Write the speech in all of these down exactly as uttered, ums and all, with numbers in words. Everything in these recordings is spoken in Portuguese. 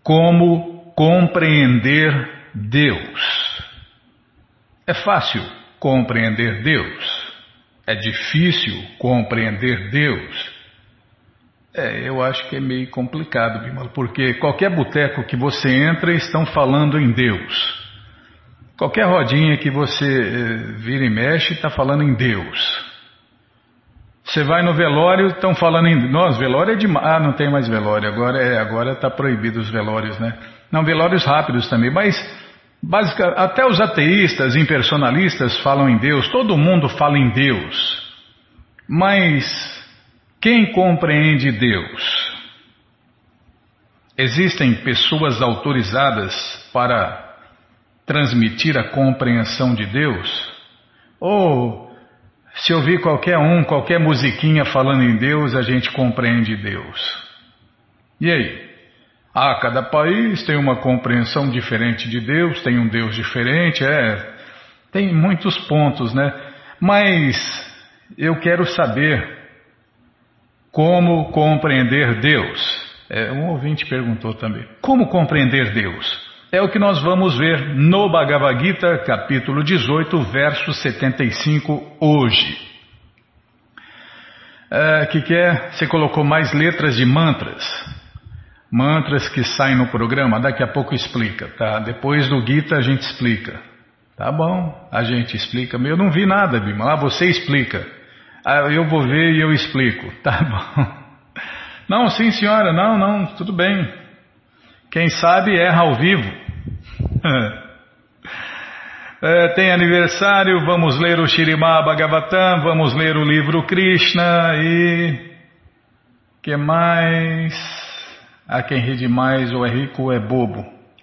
Como compreender Deus? É fácil compreender Deus? É difícil compreender Deus? É, eu acho que é meio complicado, Bimala, porque qualquer boteco que você entra estão falando em Deus. Qualquer rodinha que você eh, vira e mexe está falando em Deus. Você vai no velório, estão falando em... Nossa, velório é demais. Ah, não tem mais velório, agora é, agora está proibido os velórios, né? Não, velórios rápidos também, mas basicamente, até os ateístas, impersonalistas falam em Deus, todo mundo fala em Deus. Mas quem compreende Deus? Existem pessoas autorizadas para transmitir a compreensão de Deus? Ou se ouvir qualquer um, qualquer musiquinha falando em Deus, a gente compreende Deus? E aí? Ah, cada país tem uma compreensão diferente de Deus, tem um Deus diferente, é, tem muitos pontos, né? Mas eu quero saber como compreender Deus. É, um ouvinte perguntou também, como compreender Deus? É o que nós vamos ver no Bhagavad Gita, capítulo dezoito, verso setenta e cinco, hoje. É, que que é? Você colocou mais letras de mantras. Mantras que saem no programa, daqui a pouco explica, tá? Depois do Gita a gente explica. Tá bom, a gente explica. Eu não vi nada, Bima. Ah, você explica. Ah, eu vou ver e eu explico. Tá bom. Não, sim senhora, não, não, tudo bem. Quem sabe erra ao vivo. É, tem aniversário, vamos ler o Śrīmad Bhagavatam, vamos ler o livro Krishna e... que mais? Ah, quem ri demais ou é rico ou é bobo.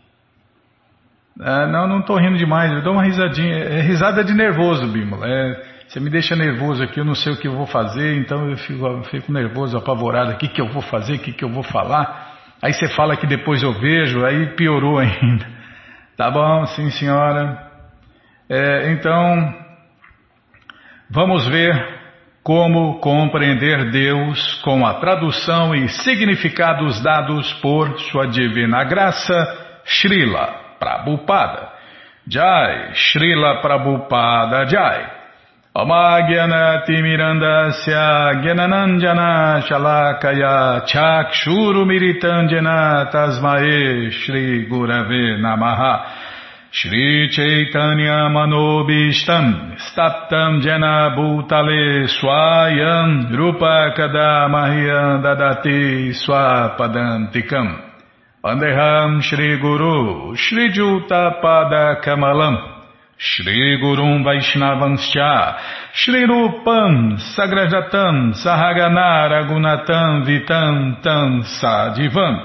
Ah, não, não estou rindo demais, eu dou uma risadinha. É risada de nervoso, Bímola. É, você me deixa nervoso aqui, eu não sei o que eu vou fazer, então eu fico, eu fico nervoso, apavorado. O que, que eu vou fazer, o que, que eu vou falar? Aí você fala que depois eu vejo, aí piorou ainda. Tá bom, sim senhora. É, então, vamos ver como compreender Deus com a tradução e significados dados por Sua Divina Graça, Srila Prabhupada. Jai, Srila Prabhupada Jai. Amagyanati Mirandasya Gyananandjana Shalakaya Chakshuru Miritandjana Tasmae Shri Gurave Namaha Shri Chaitanya Manobishtam Staptam Jena Bhutale Swayam Rupa Kadamahyam Dadati Swapadantikam Vandeham Shri Guru Shri Juta Pada Kamalam Shri Gurum Vaishnavanscha Shri Rupam Sagrajatam Sahagana Ragunatam Vitam Tam Sadivam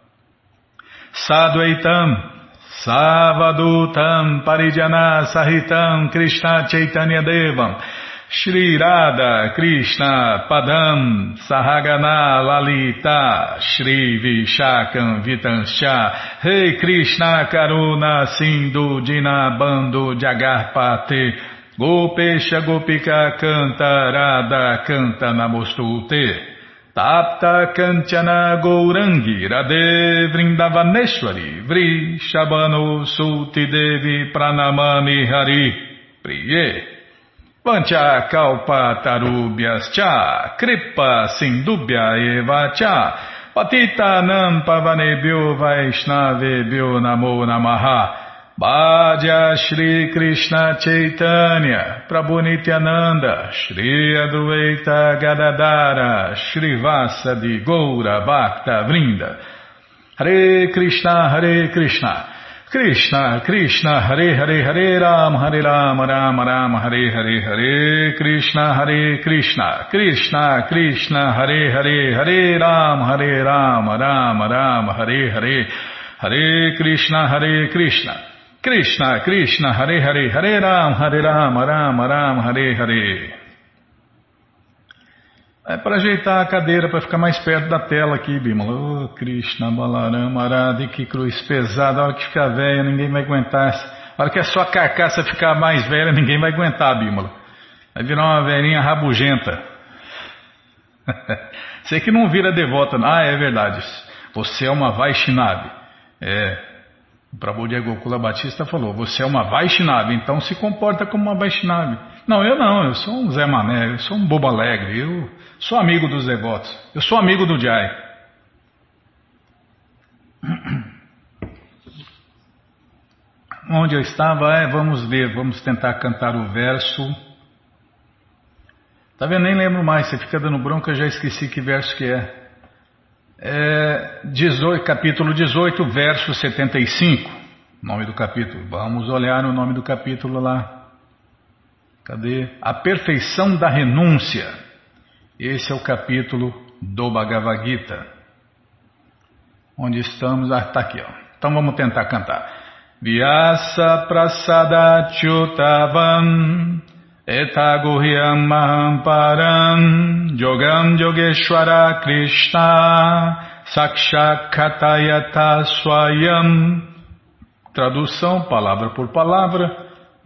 Sadvaitam Savadutam Parijana Sahitam Krishna Chaitanya Devam Shri Radha Krishna Padam Sahagana Lalita Shri Vishakam Vitanscha Rei Krishna Karuna Sindhu Dinabando Jagarpate Gopesha Gopika Canta Radha Canta Namostute Tapta Kanchana Gourangi Radhe Vrindavaneshwari Vri Shabano Sulti Devi Pranamami Hari Priye Vancha Kalpa Tarubhyas Cha Kripa Sindubhya Eva Cha Patita Nam Pavanebhyo Vaishnavebhyo Namo Namaha Bhaja Shri Krishna Chaitanya Prabhu Nityananda Shri Adwaita Gadadara Shri Vasadi Goura Bhakta Vrinda Hare Krishna Hare Krishna Krishna Krishna Hare Hare Hare Ram Hare Ram Ram Ram Hare Hare Hare Krishna Hare Krishna Krishna Krishna Hare Hare Hare Ram Hare Ram Ram Ram Hare Hare Hare Krishna Hare Krishna Krishna Krishna Hare Hare Hare Ram Hare Ram Ram Ram Hare Hare. É para ajeitar a cadeira, para ficar mais perto da tela aqui, Bimala. Oh, Krishna, Balaram, Aradi, que cruz pesada. A hora que ficar velha, ninguém vai aguentar. A hora que a sua carcaça ficar mais velha, ninguém vai aguentar, Bimala. Vai virar uma velhinha rabugenta. Você que não vira devota. Ah, é verdade. Você é uma Vaishnavi. É, o Prabhupada Gokula Batista falou, você é uma Vaishnava, então se comporta como uma Vaishnava. Não, eu não, eu sou um Zé Mané, eu sou um bobo alegre, eu sou amigo dos devotos, eu sou amigo do Jai. Onde eu estava, é, vamos ver, vamos tentar cantar o verso. Tá vendo? Nem lembro mais, você fica dando bronca, eu já esqueci que verso que é. É dezoito, capítulo dezoito, verso setenta e cinco, nome do capítulo. Vamos olhar o nome do capítulo lá. Cadê? A perfeição da renúncia. Esse é o capítulo do Bhagavad Gita. Onde estamos? Ah, está aqui, ó. Então vamos tentar cantar. Vyasa prasada chutavam etaguhyam mahamparam yogam yogeshwara krishna sakshakatayata swayam. Tradução, palavra por palavra.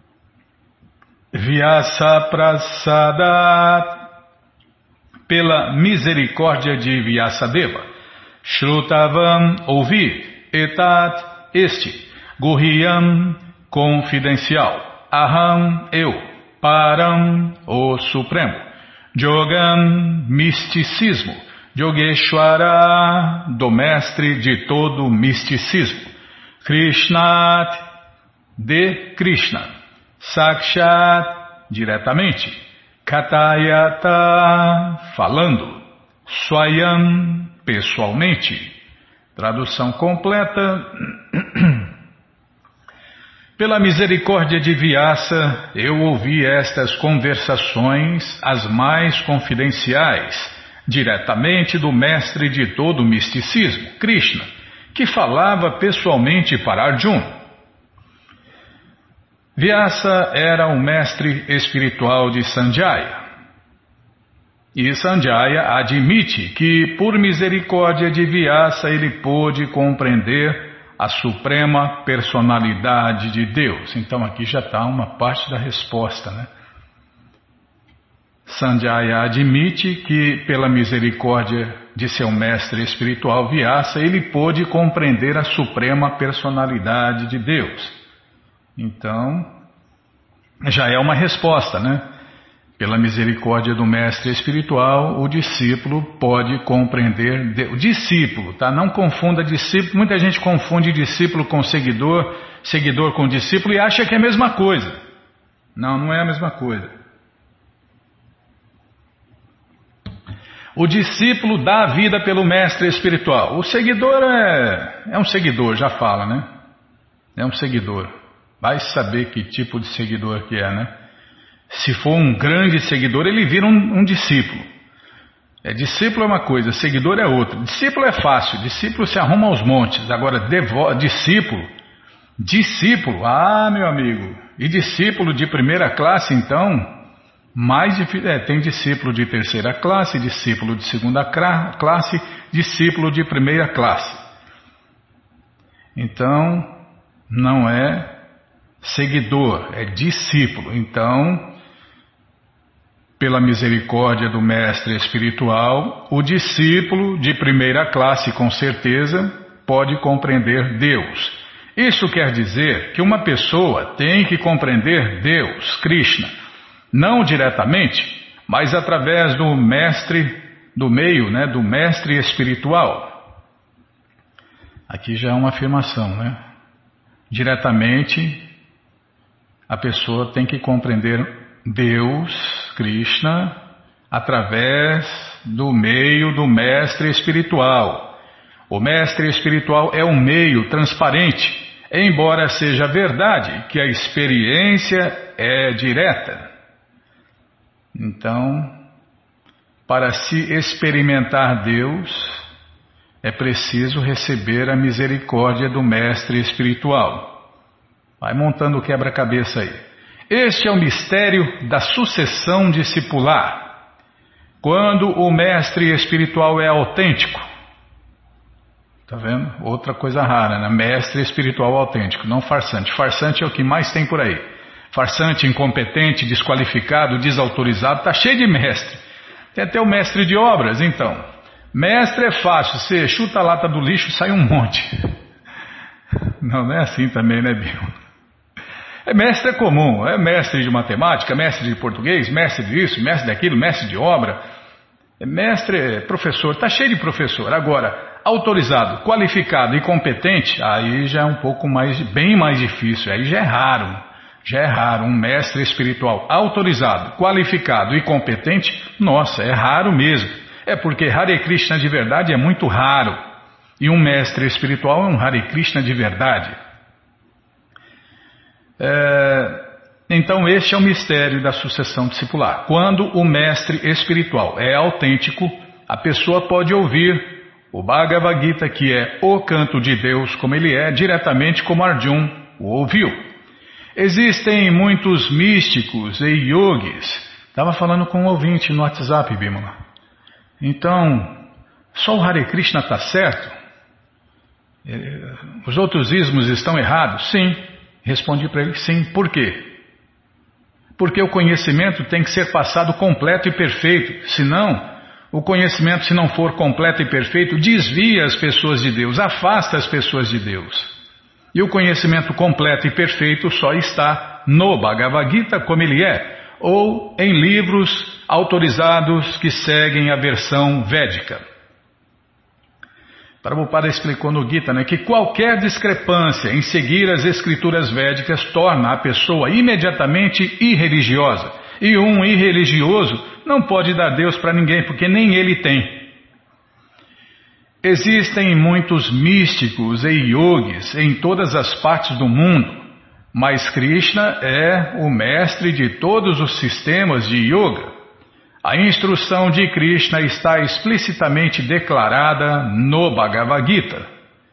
Vyasa prasada, pela misericórdia de Vyasadeva. Shrutavam, ouvir. Etat, este. Guhyam, confidencial. Aham, eu. Param, o Supremo. Jogam, misticismo. Yogeshwara, do mestre de todo misticismo. Krishnat, de Krishna. Sakshat, diretamente. Katayata, falando. Swayam, pessoalmente. Tradução completa. Pela misericórdia de Vyasa, eu ouvi estas conversações, as mais confidenciais, diretamente do mestre de todo o misticismo, Krishna, que falava pessoalmente para Arjuna. Vyasa era o mestre espiritual de Sanjaya. E Sanjaya admite que, por misericórdia de Vyasa, ele pôde compreender a suprema personalidade de Deus. Então aqui já está uma parte da resposta, né? Sanjaya admite que, pela misericórdia de seu mestre espiritual Vyasa, ele pôde compreender a suprema personalidade de Deus. Então, já é uma resposta, né? Pela misericórdia do mestre espiritual, o discípulo pode compreender Deus. O discípulo, tá? Não confunda discípulo. Muita gente confunde discípulo com seguidor, seguidor com discípulo e acha que é a mesma coisa. Não, não é a mesma coisa. O discípulo dá a vida pelo mestre espiritual. O seguidor é, é um seguidor, já fala, né? É um seguidor. Vai saber que tipo de seguidor que é, né? Se for um grande seguidor, ele vira um, um discípulo. É, discípulo é uma coisa, seguidor é outra. Discípulo é fácil, discípulo se arruma aos montes. Agora, devo, discípulo, discípulo, ah, meu amigo, e discípulo de primeira classe, então, mais difícil, é, tem discípulo de terceira classe, discípulo de segunda classe, discípulo de primeira classe. Então, não é seguidor, é discípulo. Então, pela misericórdia do mestre espiritual, o discípulo de primeira classe, com certeza, pode compreender Deus. Isso quer dizer que uma pessoa tem que compreender Deus, Krishna, não diretamente, mas através do mestre, do meio, né, do mestre espiritual. Aqui já é uma afirmação, né? Diretamente, a pessoa tem que compreender Deus, Krishna, através do meio do mestre espiritual. O mestre espiritual é um meio transparente, embora seja verdade que a experiência é direta. Então, para se experimentar Deus, é preciso receber a misericórdia do mestre espiritual. Vai montando o quebra-cabeça aí. Este é o mistério da sucessão discipular. Quando o mestre espiritual é autêntico. Tá vendo? Outra coisa rara, né? Mestre espiritual autêntico, não farsante. Farsante é o que mais tem por aí. Farsante, incompetente, desqualificado, desautorizado, tá cheio de mestre. Tem até o mestre de obras, então. Mestre é fácil, você chuta a lata do lixo, sai um monte. Não, não é assim também, né, Bímola? É mestre é comum, é mestre de matemática, mestre de português, mestre disso, mestre daquilo, mestre de obra. É mestre, é professor, está cheio de professor. Agora, autorizado, qualificado e competente, aí já é um pouco mais, bem mais difícil, aí já é raro. Já é raro um mestre espiritual autorizado, qualificado e competente, nossa, é raro mesmo. É porque Hare Krishna de verdade é muito raro. E um mestre espiritual é um Hare Krishna de verdade. É, então este é o mistério da sucessão discipular. Quando o mestre espiritual é autêntico, a pessoa pode ouvir o Bhagavad Gita, que é o canto de Deus como ele é, diretamente como Arjuna o ouviu. Existem muitos místicos e yogis. Estava falando com um ouvinte no WhatsApp, Bímola. Então, só o Hare Krishna está certo? Os outros ismos estão errados? Sim. Respondi para ele, sim. Por quê? Porque o conhecimento tem que ser passado completo e perfeito. Senão, o conhecimento, se não for completo e perfeito, desvia as pessoas de Deus, afasta as pessoas de Deus. E o conhecimento completo e perfeito só está no Bhagavad Gita como ele é, ou em livros autorizados que seguem a versão védica. Prabhupada explicou no Gita, né, que qualquer discrepância em seguir as escrituras védicas torna a pessoa imediatamente irreligiosa. E um irreligioso não pode dar Deus para ninguém, porque nem ele tem. Existem muitos místicos e yogis em todas as partes do mundo, mas Krishna é o mestre de todos os sistemas de yoga. A instrução de Krishna está explicitamente declarada no Bhagavad Gita.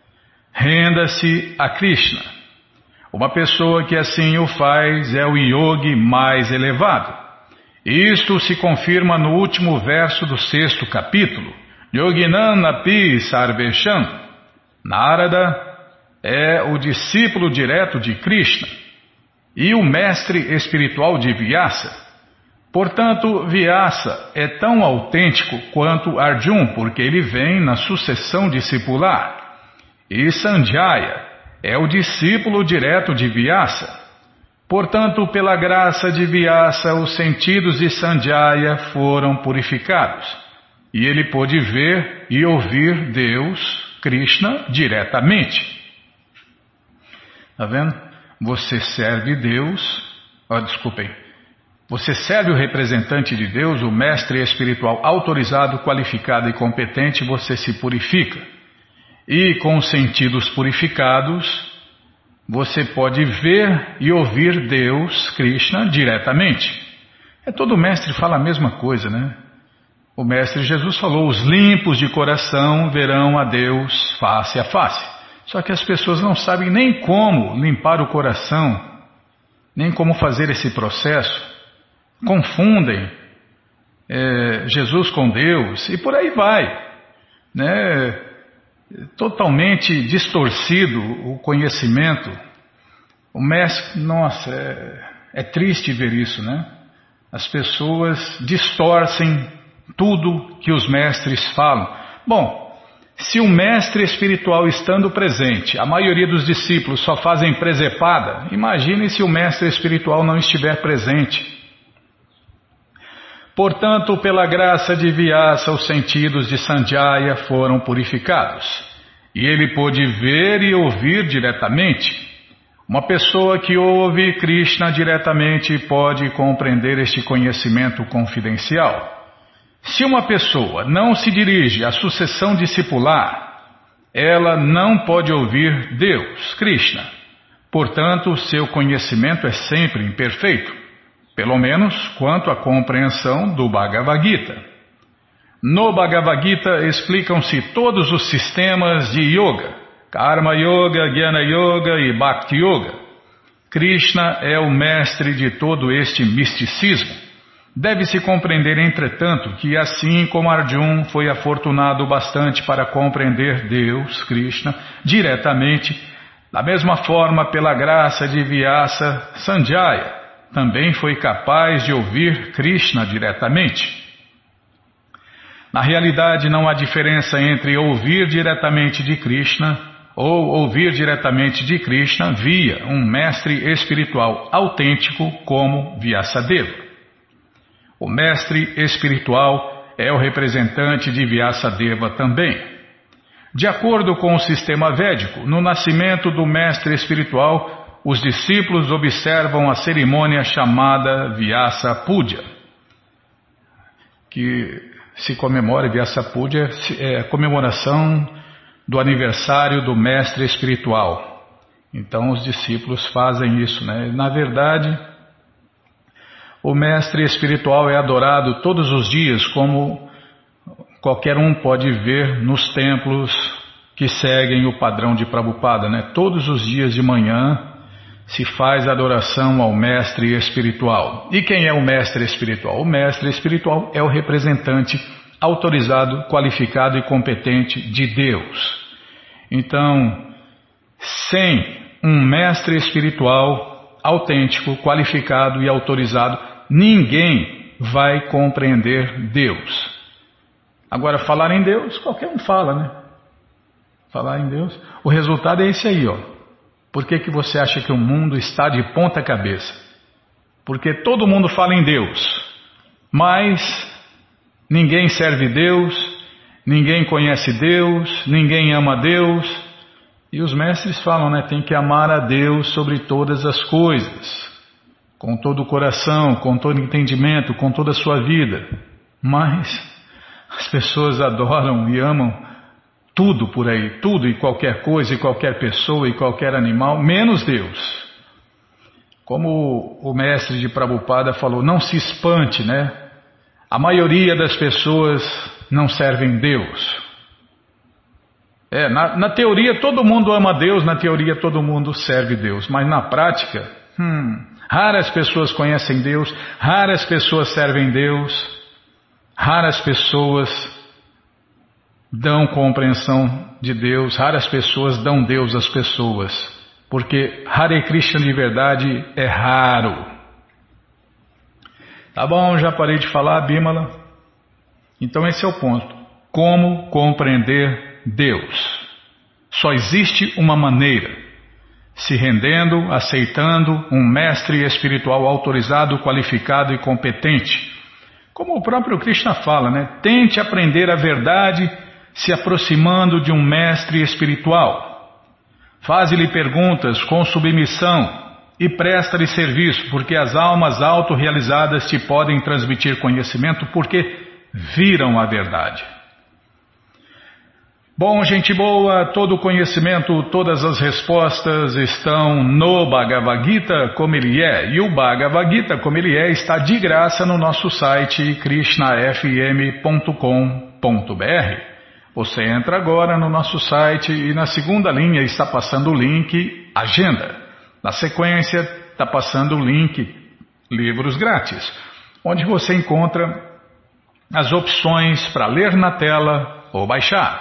Renda-se a Krishna. Uma pessoa que assim o faz é o yogi mais elevado. Isto se confirma no último verso do sexto capítulo. Yoginam api sarvesham. Narada é o discípulo direto de Krishna e o mestre espiritual de Vyasa. Portanto, Vyasa é tão autêntico quanto Arjuna, porque ele vem na sucessão discipular. E Sanjaya é o discípulo direto de Vyasa. Portanto, pela graça de Vyasa, os sentidos de Sanjaya foram purificados. E ele pôde ver e ouvir Deus, Krishna, diretamente. Está vendo? Você serve Deus... Oh, desculpem. Você serve o representante de Deus, o mestre espiritual autorizado, qualificado e competente, você se purifica. E com os sentidos purificados, você pode ver e ouvir Deus, Krishna, diretamente. É, todo mestre fala a mesma coisa, né? O mestre Jesus falou, os limpos de coração verão a Deus face a face. Só que as pessoas não sabem nem como limpar o coração, nem como fazer esse processo. Confundem é, Jesus com Deus e por aí vai, né? Totalmente distorcido o conhecimento. O mestre, nossa, é, é triste ver isso, né? As pessoas distorcem tudo que os mestres falam. Bom, se o mestre espiritual estando presente, a maioria dos discípulos só fazem presepada, imagine se o mestre espiritual não estiver presente. Portanto, pela graça de Vyasa, os sentidos de Sanjaya foram purificados. E ele pôde ver e ouvir diretamente. Uma pessoa que ouve Krishna diretamente pode compreender este conhecimento confidencial. Se uma pessoa não se dirige à sucessão discipular, ela não pode ouvir Deus, Krishna. Portanto, seu conhecimento é sempre imperfeito. Pelo menos quanto à compreensão do Bhagavad Gita. No Bhagavad Gita explicam-se todos os sistemas de yoga, Karma Yoga, Jnana Yoga e Bhakti Yoga. Krishna é o mestre de todo este misticismo. Deve-se compreender, entretanto, que assim como Arjuna foi afortunado bastante para compreender Deus, Krishna, diretamente, da mesma forma, pela graça de Vyasa, Sanjaya também foi capaz de ouvir Krishna diretamente. Na realidade, não há diferença entre ouvir diretamente de Krishna ou ouvir diretamente de Krishna via um mestre espiritual autêntico como Vyasadeva. O mestre espiritual é o representante de Vyasadeva também. De acordo com o sistema védico, no nascimento do mestre espiritual, os discípulos observam a cerimônia chamada Vyasa Puja, que se comemora, Vyasa Puja é a comemoração do aniversário do mestre espiritual. Então os discípulos fazem isso, né? Na verdade, o mestre espiritual é adorado todos os dias, como qualquer um pode ver nos templos que seguem o padrão de Prabhupada, né? Todos os dias de manhã se faz adoração ao mestre espiritual. E quem é o mestre espiritual? O mestre espiritual é o representante autorizado, qualificado e competente de Deus. Então, sem um mestre espiritual autêntico, qualificado e autorizado, ninguém vai compreender Deus. Agora, falar em Deus, qualquer um fala, né? Falar em Deus. O resultado é esse aí, ó. Por que que você acha que o mundo está de ponta cabeça? Porque todo mundo fala em Deus, mas ninguém serve Deus, ninguém conhece Deus, ninguém ama Deus. E os mestres falam, né? Tem que amar a Deus sobre todas as coisas, com todo o coração, com todo o entendimento, com toda a sua vida. Mas as pessoas adoram e amam tudo por aí, tudo e qualquer coisa, e qualquer pessoa, e qualquer animal, menos Deus. Como o mestre de Prabhupada falou, não se espante, né? A maioria das pessoas não servem Deus. É, na, na teoria todo mundo ama Deus, na teoria todo mundo serve Deus, mas na prática, hum, raras pessoas conhecem Deus, raras pessoas servem Deus, raras pessoas dão compreensão de Deus, raras pessoas dão Deus às pessoas, porque Hare Krishna de verdade é raro. Tá bom, já parei de falar, Bimala. Então esse é o ponto. Como compreender Deus? Só existe uma maneira: se rendendo, aceitando um mestre espiritual autorizado, qualificado e competente. Como o próprio Krishna fala, né? Tente aprender a verdade se aproximando de um mestre espiritual. Faze-lhe perguntas com submissão e presta-lhe serviço, porque as almas autorrealizadas te podem transmitir conhecimento porque viram a verdade. Bom, gente boa, todo o conhecimento, todas as respostas estão no Bhagavad Gita como ele é. E o Bhagavad Gita como ele é está de graça no nosso site krishna f m ponto com ponto b r. Você entra agora no nosso site e na segunda linha está passando o link Agenda. Na sequência está passando o link Livros Grátis, onde você encontra as opções para ler na tela ou baixar.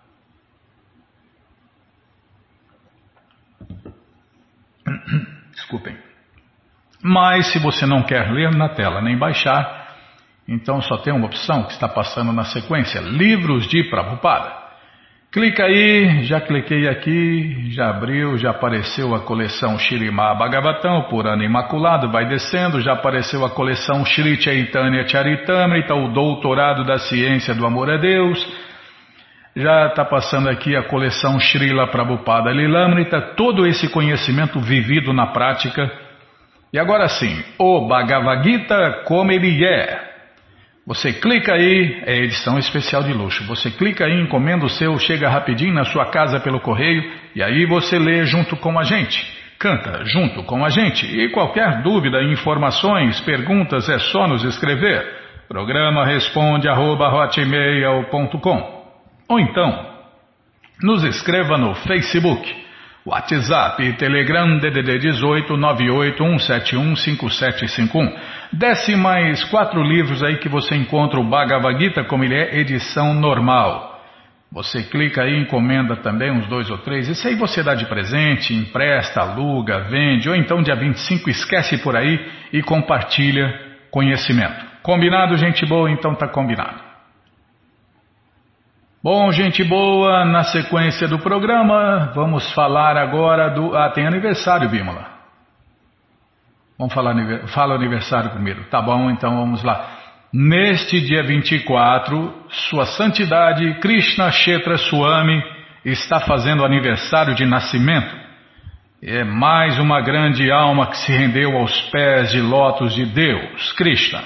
Desculpem. Mas se você não quer ler na tela nem baixar, então só tem uma opção que está passando na sequência, Livros de Prabhupada. Clica aí, já cliquei aqui, já abriu, já apareceu a coleção Śrīmad Bhagavatam, por ano imaculado, vai descendo, já apareceu a coleção Shri Chaitanya Charitamrita, o doutorado da ciência do amor a Deus, já está passando aqui a coleção Srila Prabhupada Lilamrita, todo esse conhecimento vivido na prática. E agora sim, o Bhagavad Gita como ele é. Você clica aí, é edição especial de luxo, você clica aí, encomenda o seu, chega rapidinho na sua casa pelo correio, e aí você lê junto com a gente, canta junto com a gente, e qualquer dúvida, informações, perguntas, é só nos escrever. Programa responde arroba hotmail ponto com. Ou então, nos escreva no Facebook, WhatsApp e Telegram D D D dezoito nove oito um sete um cinco sete cinco um. Desce mais quatro livros aí que você encontra o Bhagavad Gita como ele é, edição normal. Você clica aí, encomenda também uns dois ou três. Esse aí você dá de presente, empresta, aluga, vende, ou então dia vinte e cinco esquece por aí e compartilha conhecimento. Combinado, gente boa? Então tá combinado. Bom, gente boa, na sequência do programa, vamos falar agora do... Ah, tem aniversário, Bímola. Vamos falar fala aniversário primeiro. Tá bom, então vamos lá. Neste dia vinte e quatro, Sua Santidade Krishna Kshetra Swami está fazendo aniversário de nascimento. É mais uma grande alma que se rendeu aos pés de lótus de Deus, Krishna.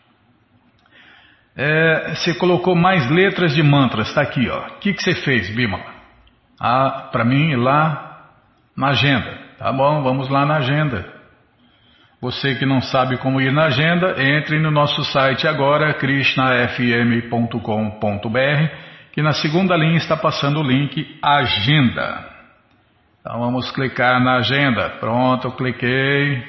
É, você colocou mais letras de mantras, está aqui, ó. O que, que você fez, Bímola? Ah, para mim ir lá na agenda. Tá bom, vamos lá na agenda. Você que não sabe como ir na agenda, entre no nosso site agora, krishna f m ponto com ponto b r, que na segunda linha está passando o link Agenda. Então vamos clicar na agenda. Pronto, eu cliquei.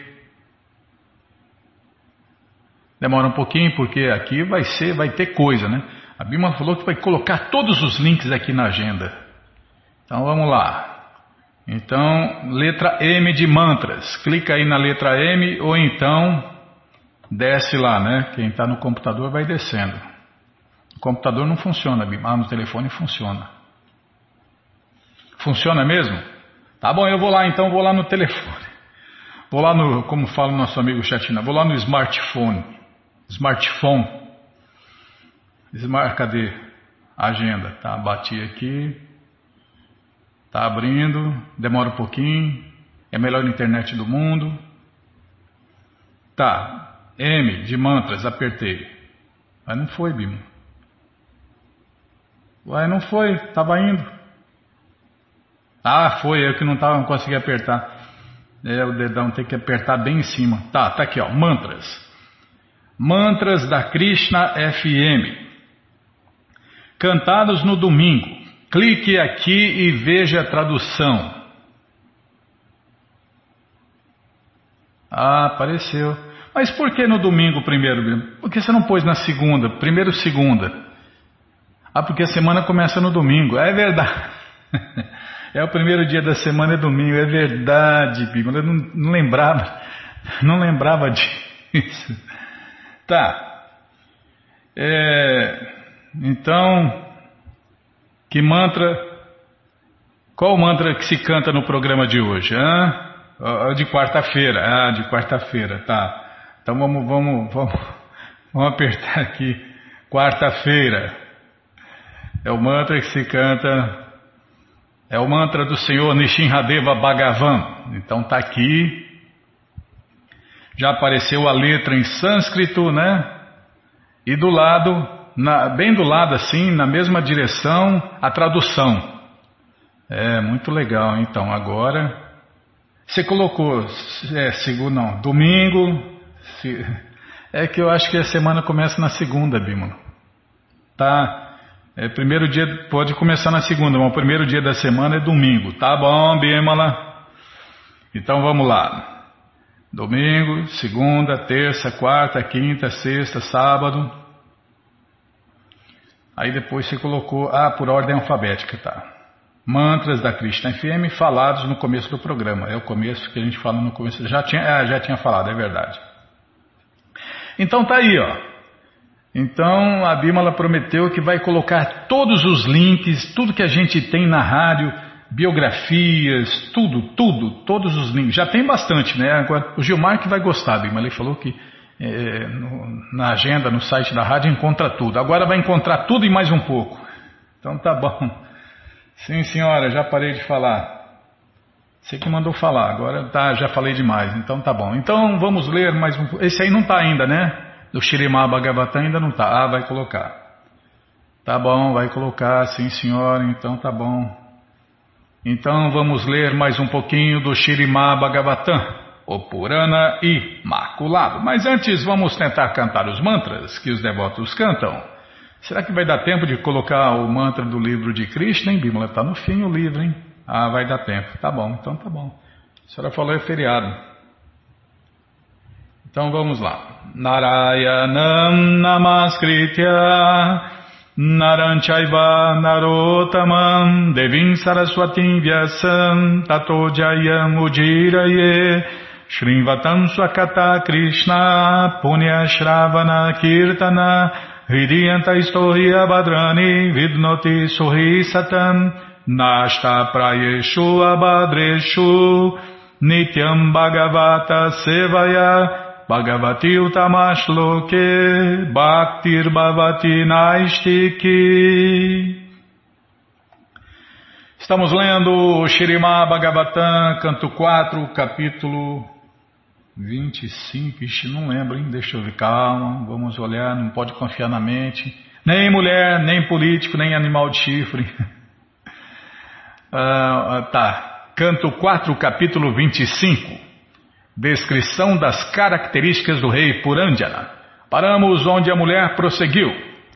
Demora um pouquinho porque aqui vai ser, vai ter coisa, né? A Bímola falou que vai colocar todos os links aqui na agenda. Então vamos lá. Então, letra M de mantras. Clica aí na letra M ou então desce lá, né? Quem está no computador vai descendo. O computador não funciona, Bímola. Ah, no telefone funciona. Funciona mesmo? Tá bom, eu vou lá então, vou lá no telefone. Vou lá no, como fala o nosso amigo Chatina, vou lá no smartphone. Smartphone. Smart, cadê? Agenda. Tá, bati aqui. Tá abrindo. Demora um pouquinho. É a melhor internet do mundo. Tá. M de mantras, apertei. Mas não foi, Bímola. Ué, não foi. Tava indo. Ah, foi. Eu que não tava, não consegui apertar. É, o dedão tem que apertar bem em cima. Tá, tá aqui, ó. Mantras. Mantras da Krishna F M. Cantados no domingo. Clique aqui e veja a tradução. Ah, apareceu. Mas por que no domingo primeiro? Por que você não pôs na segunda? Primeiro segunda. Ah, porque a semana começa no domingo. É verdade. É o primeiro dia da semana é domingo. É verdade, Bímola. Eu não, não lembrava. Não lembrava disso. Tá. É, então, que mantra, qual mantra que se canta no programa de hoje? Ah, de quarta-feira. Ah, de quarta-feira, tá. Então vamos, vamos, vamos, vamos apertar aqui. Quarta-feira. É o mantra que se canta, é o mantra do Senhor Nishinradeva Bhagavan. Então tá aqui. Já apareceu a letra em sânscrito, né? E do lado, na, bem do lado assim, na mesma direção, a tradução. É, muito legal. Então, agora, você colocou, é, segundo, não, domingo, se, é que eu acho que a semana começa na segunda, Bímola. Tá, é, primeiro dia pode começar na segunda, mas o primeiro dia da semana é domingo. Tá bom, Bímola? Então vamos lá. Domingo, segunda, terça, quarta, quinta, sexta, sábado. Aí depois você colocou, ah, por ordem alfabética, tá. Mantras da Krishna F M falados no começo do programa. É o começo que a gente fala no começo. Já tinha, ah, já tinha falado, é verdade. Então tá aí, ó. Então a Bímola prometeu que vai colocar todos os links, tudo que a gente tem na rádio, biografias, tudo, tudo, todos os links. Já tem bastante, né? Agora, o Gilmar que vai gostar, Bímola, ele falou que é, no, na agenda, no site da rádio, encontra tudo. Agora vai encontrar tudo e mais um pouco. Então tá bom. Sim, senhora, já parei de falar. Você que mandou falar, agora tá, já falei demais, então tá bom. Então vamos ler mais um. Esse aí não tá ainda, né? Do Śrīmad Bhagavatam ainda não tá. Ah, vai colocar. Tá bom, vai colocar, sim senhora, então tá bom. Então vamos ler mais um pouquinho do Śrīmad Bhagavatam, o Purana Imaculado. Mas antes vamos tentar cantar os mantras que os devotos cantam. Será que vai dar tempo de colocar o mantra do livro de Krishna, hein, Bímola? Está no fim o livro, hein? Ah, vai dar tempo. Tá bom, então tá bom. A senhora falou é feriado. Então vamos lá. Narayanam Namaskritya Naranchaiva Narotamam Devim Saraswatim Vyasam Tato Jayam Ujiraye Shrinvatam Swakata Krishna Punya Shravana Kirtana Hridiyanta Istohya Badrani Vidnoti Sohi Satam Nashta Prayeshu Abadreshu Nityam Bhagavata Sevaya Bhagavati Utamashloke Bhaktir Bhavati Naistiki. Estamos lendo o Śrīmad Bhagavatam, canto quatro, capítulo vinte e cinco, ixi, não lembro, hein? Deixa eu ver, calma, vamos olhar, não pode confiar na mente. Nem mulher, nem político, nem animal de chifre. ah, tá, canto quatro, capítulo vinte e cinco. Descrição das características do rei Purandjana. Paramos onde a mulher prosseguiu.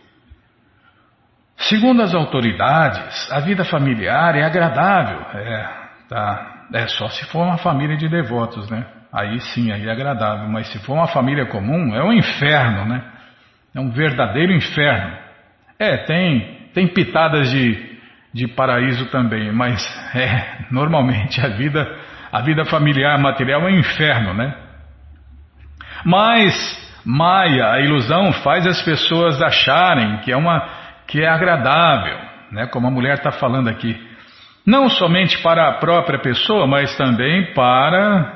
Segundo as autoridades, a vida familiar é agradável. É, tá, é só se for uma família de devotos, né? Aí sim, aí é agradável, mas se for uma família comum, é um inferno, né? É um verdadeiro inferno. É, tem, tem pitadas de, de paraíso também, mas é, normalmente a vida, a vida familiar material é um inferno, né? Mas Maya, a ilusão, faz as pessoas acharem que é, uma, que é agradável, né? Como a mulher está falando aqui. Não somente para a própria pessoa, mas também para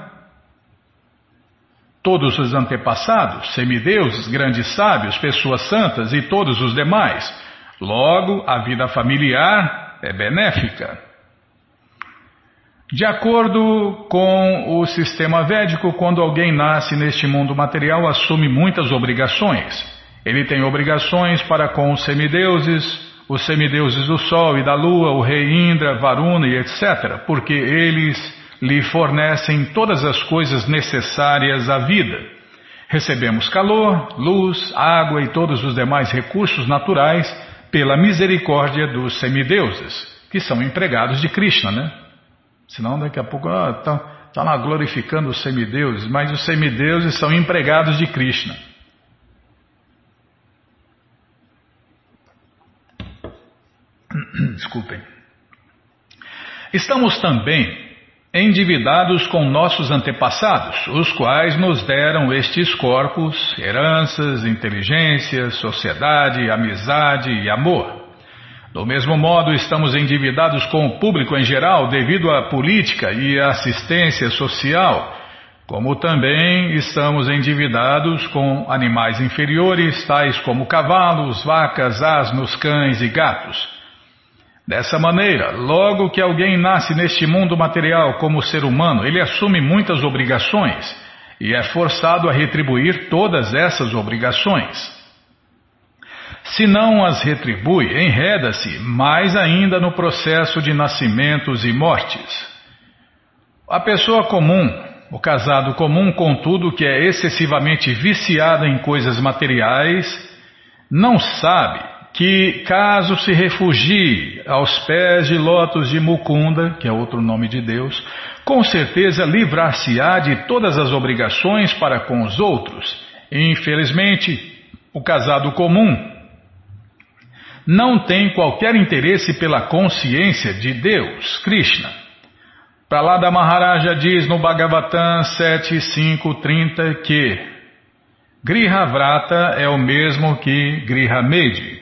todos os antepassados, semideuses, grandes sábios, pessoas santas e todos os demais. Logo, a vida familiar é benéfica. De acordo com o sistema védico, quando alguém nasce neste mundo material, assume muitas obrigações. Ele tem obrigações para com os semideuses, os semideuses do Sol e da Lua, o rei Indra, Varuna e etcétera, porque eles lhe fornecem todas as coisas necessárias à vida. Recebemos calor, luz, água e todos os demais recursos naturais pela misericórdia dos semideuses, que são empregados de Krishna, né? Senão daqui a pouco estão ah, tá, tá lá glorificando os semideuses, mas os semideuses são empregados de Krishna. Desculpem. Estamos também endividados com nossos antepassados, os quais nos deram estes corpos, heranças, inteligência, sociedade, amizade e amor. Do mesmo modo, estamos endividados com o público em geral devido à política e à assistência social, como também estamos endividados com animais inferiores, tais como cavalos, vacas, asnos, cães e gatos. Dessa maneira, logo que alguém nasce neste mundo material como ser humano, ele assume muitas obrigações e é forçado a retribuir todas essas obrigações. Se não as retribui, enreda-se mais ainda no processo de nascimentos e mortes. A pessoa comum, o casado comum, contudo, que é excessivamente viciado em coisas materiais, não sabe que caso se refugie aos pés de lótus de Mukunda, que é outro nome de Deus, com certeza livrar-se-á de todas as obrigações para com os outros. Infelizmente, o casado comum não tem qualquer interesse pela consciência de Deus, Krishna. Prahlada Maharaja diz no Bhagavatam sete, cinco, trinta que Grihavrata é o mesmo que Grihamedi.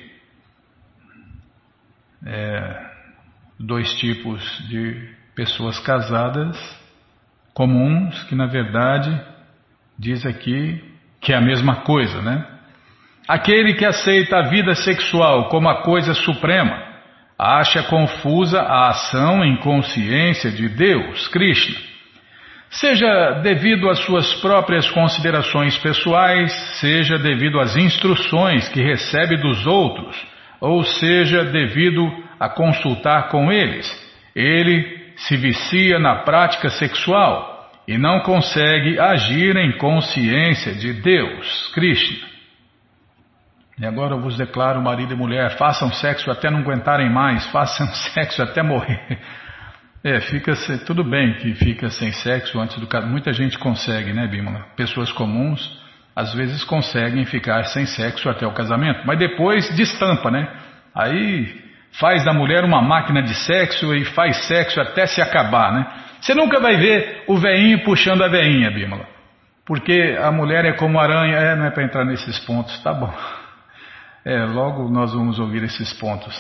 É, dois tipos de pessoas casadas comuns, que na verdade diz aqui que é a mesma coisa, né? Aquele que aceita a vida sexual como a coisa suprema, acha confusa a ação em consciência de Deus, Krishna. Seja devido às suas próprias considerações pessoais, seja devido às instruções que recebe dos outros, ou seja, devido a consultar com eles, ele se vicia na prática sexual e não consegue agir em consciência de Deus, Krishna. E agora eu vos declaro, marido e mulher, façam sexo até não aguentarem mais, façam sexo até morrer. É, fica tudo bem que fica sem sexo antes do casamento. Muita gente consegue, né, Bímola? Pessoas comuns às vezes conseguem ficar sem sexo até o casamento, mas depois destampa, né? Aí faz da mulher uma máquina de sexo e faz sexo até se acabar, né? Você nunca vai ver o veinho puxando a veinha, Bímola, porque a mulher é como aranha, é, não é para entrar nesses pontos, tá bom. É, logo nós vamos ouvir esses pontos.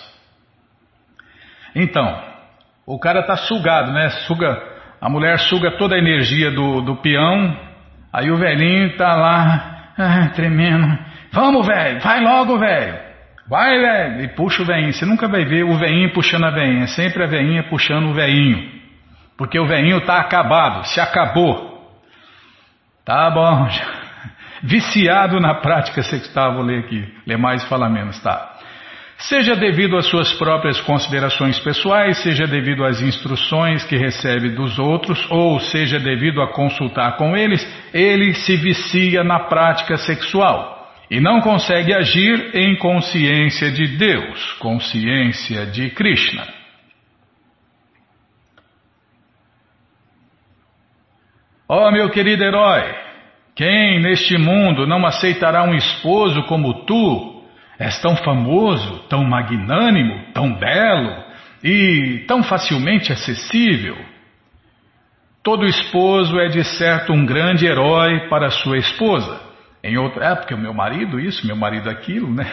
Então, o cara tá sugado, né? Suga, a mulher suga toda a energia do, do peão, aí o velhinho tá lá, ah, tremendo. Vamos, velho, vai logo, velho. Vai, velho. E puxa o velhinho. Você nunca vai ver o velhinho puxando a velhinha, sempre a velhinha puxando o velhinho. Porque o velhinho tá acabado, se acabou. Tá bom, viciado na prática sexual, vou ler aqui, ler mais e falar menos, tá? Seja devido às suas próprias considerações pessoais, seja devido às instruções que recebe dos outros, ou seja devido a consultar com eles, ele se vicia na prática sexual e não consegue agir em consciência de Deus, consciência de Krishna. Ó oh, meu querido herói, quem neste mundo não aceitará um esposo como tu? És tão famoso, tão magnânimo, tão belo e tão facilmente acessível. Todo esposo é de certo um grande herói para sua esposa. Em outra, é porque o meu marido isso, meu marido aquilo, né?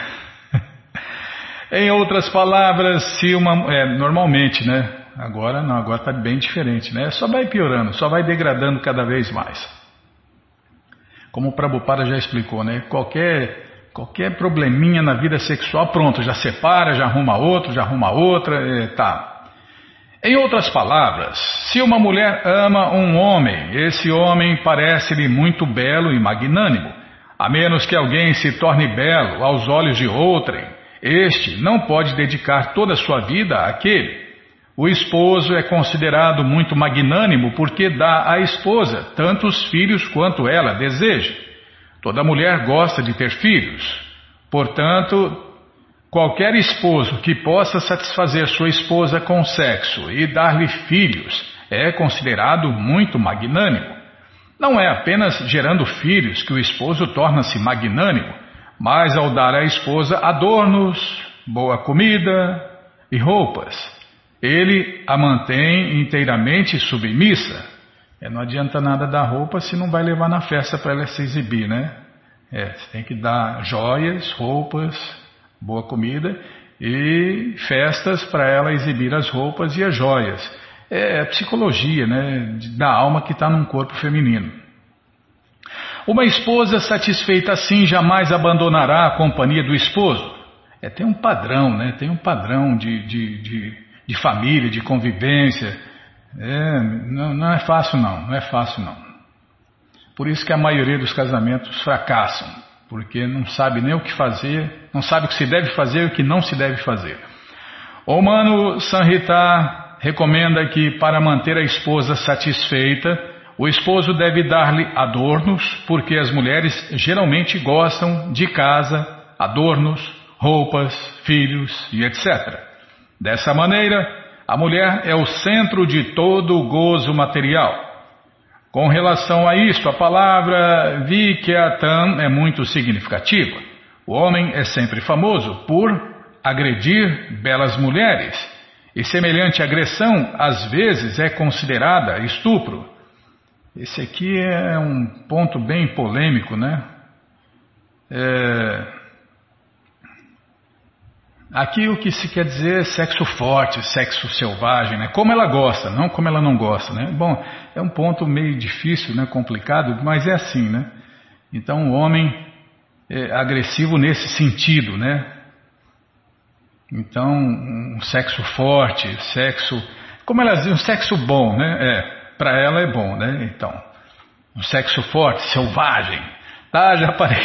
Em outras palavras, se uma, é, normalmente, né? Agora não, agora está bem diferente, né? Só vai piorando, só vai degradando cada vez mais. Como o Prabhupada já explicou, né? Qualquer, qualquer probleminha na vida sexual, pronto, já separa, já arruma outro, já arruma outra, é, tá. Em outras palavras, se uma mulher ama um homem, esse homem parece-lhe muito belo e magnânimo. A menos que alguém se torne belo aos olhos de outrem, este não pode dedicar toda a sua vida àquele. O esposo é considerado muito magnânimo porque dá à esposa tantos filhos quanto ela deseja. Toda mulher gosta de ter filhos. Portanto, qualquer esposo que possa satisfazer sua esposa com sexo e dar-lhe filhos é considerado muito magnânimo. Não é apenas gerando filhos que o esposo torna-se magnânimo, mas ao dar à esposa adornos, boa comida e roupas. Ele a mantém inteiramente submissa. É, não adianta nada dar roupa se não vai levar na festa para ela se exibir, né? É, você tem que dar joias, roupas, boa comida e festas para ela exibir as roupas e as joias. É a psicologia, né, da alma que está num corpo feminino. Uma esposa satisfeita assim jamais abandonará a companhia do esposo. É, tem um padrão, né? Tem um padrão de... de, de de família, de convivência, é, não, não é fácil não, não é fácil não. Por isso que a maioria dos casamentos fracassam, porque não sabe nem o que fazer, não sabe o que se deve fazer e o que não se deve fazer. O Manu Sanhita recomenda que para manter a esposa satisfeita, o esposo deve dar-lhe adornos, porque as mulheres geralmente gostam de casa, adornos, roupas, filhos e etcétera. Dessa maneira, a mulher é o centro de todo o gozo material. Com relação a isto, a palavra Vikyatam é muito significativa. O homem é sempre famoso por agredir belas mulheres, e semelhante agressão às vezes é considerada estupro. Esse aqui é um ponto bem polêmico, né? É... Aqui o que se quer dizer é sexo forte, sexo selvagem, né? Como ela gosta, não como ela não gosta, né? Bom, é um ponto meio difícil, né? Complicado, mas é assim, né? Então o homem é agressivo nesse sentido, né? Então um sexo forte, sexo, como ela diz, um sexo bom, né? É, para ela é bom, né? Então, um sexo forte, selvagem, tá? Já parei.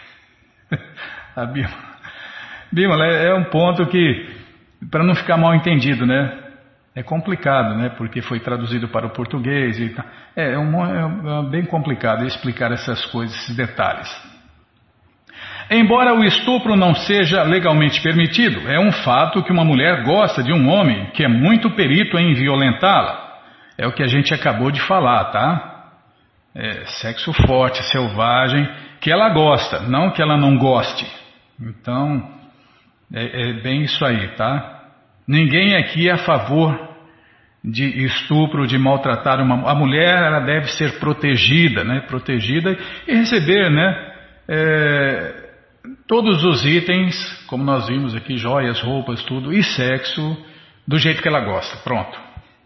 A Bíblia. Bímola, é um ponto que, para não ficar mal entendido, né? É complicado, né? Porque foi traduzido para o português e tal. É, é, um, é bem complicado explicar essas coisas, esses detalhes. Embora o estupro não seja legalmente permitido, é um fato que uma mulher gosta de um homem que é muito perito em violentá-la. É o que a gente acabou de falar, tá? É sexo forte, selvagem, que ela gosta, não que ela não goste. Então... É, é bem isso aí, tá? Ninguém aqui é a favor de estupro, de maltratar uma... A mulher, ela deve ser protegida, né? Protegida e receber, né? É, todos os itens, como nós vimos aqui, joias, roupas, tudo, e sexo, do jeito que ela gosta. Pronto.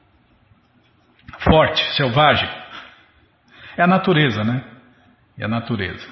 Forte, selvagem. É a natureza, né? É a natureza.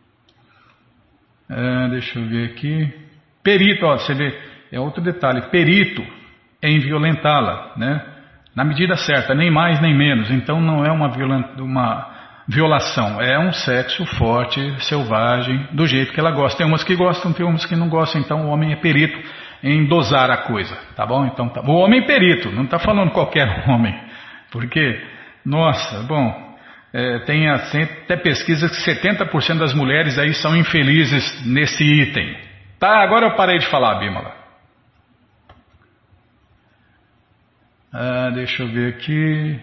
É, deixa eu ver aqui. Perito, ó, você vê, é outro detalhe. Perito em violentá-la, né? Na medida certa, nem mais nem menos. Então não é uma, viola, uma violação, é um sexo forte, selvagem, do jeito que ela gosta. Tem umas que gostam, tem umas que não gostam. Então o homem é perito em dosar a coisa, tá bom? Então tá. O homem é perito, não está falando qualquer homem, porque, nossa, bom, é, tem até pesquisas que setenta por cento das mulheres aí são infelizes nesse item. Tá, agora eu parei de falar, Bímola. Ah, deixa eu ver aqui.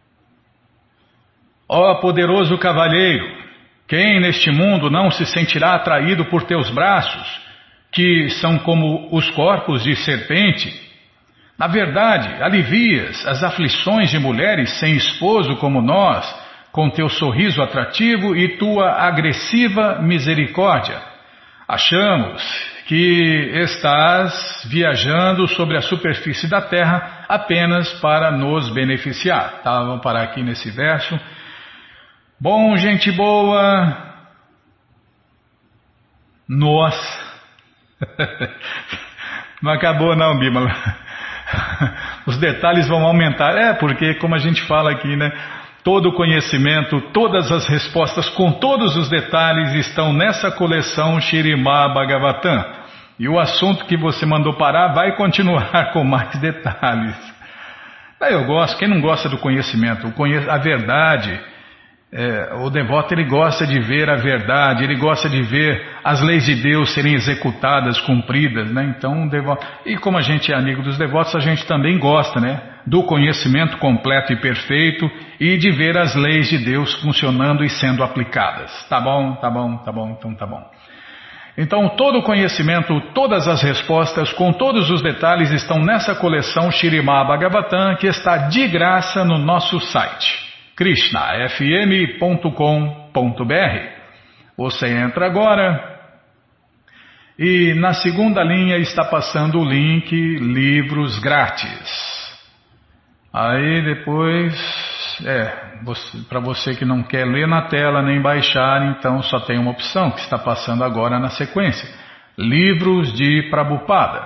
Ó poderoso cavalheiro, quem neste mundo não se sentirá atraído por teus braços, que são como os corpos de serpente? Na verdade, alivias as aflições de mulheres sem esposo como nós, com teu sorriso atrativo e tua agressiva misericórdia. Achamos que estás viajando sobre a superfície da terra apenas para nos beneficiar. Tá, vamos parar aqui nesse verso. Bom, gente boa. Nossa. Não acabou não, Bímola. Os detalhes vão aumentar. É, porque como a gente fala aqui, né? Todo o conhecimento, todas as respostas com todos os detalhes estão nessa coleção Śrīmad Bhagavatam. E o assunto que você mandou parar vai continuar com mais detalhes. Eu gosto, quem não gosta do conhecimento? O conhe... A verdade, é, o devoto ele gosta de ver a verdade, ele gosta de ver as leis de Deus serem executadas, cumpridas, né? Então, o devoto... E como a gente é amigo dos devotos, a gente também gosta, né? Do conhecimento completo e perfeito e de ver as leis de Deus funcionando e sendo aplicadas. Tá bom, tá bom, tá bom, então tá bom. Então todo o conhecimento, todas as respostas, com todos os detalhes estão nessa coleção Śrīmad Bhagavatam que está de graça no nosso site, krishna f m ponto com ponto b r. Você entra agora e na segunda linha está passando o link Livros Grátis. Aí depois, é, para você que não quer ler na tela nem baixar, então só tem uma opção que está passando agora na sequência. Livros de Prabhupada.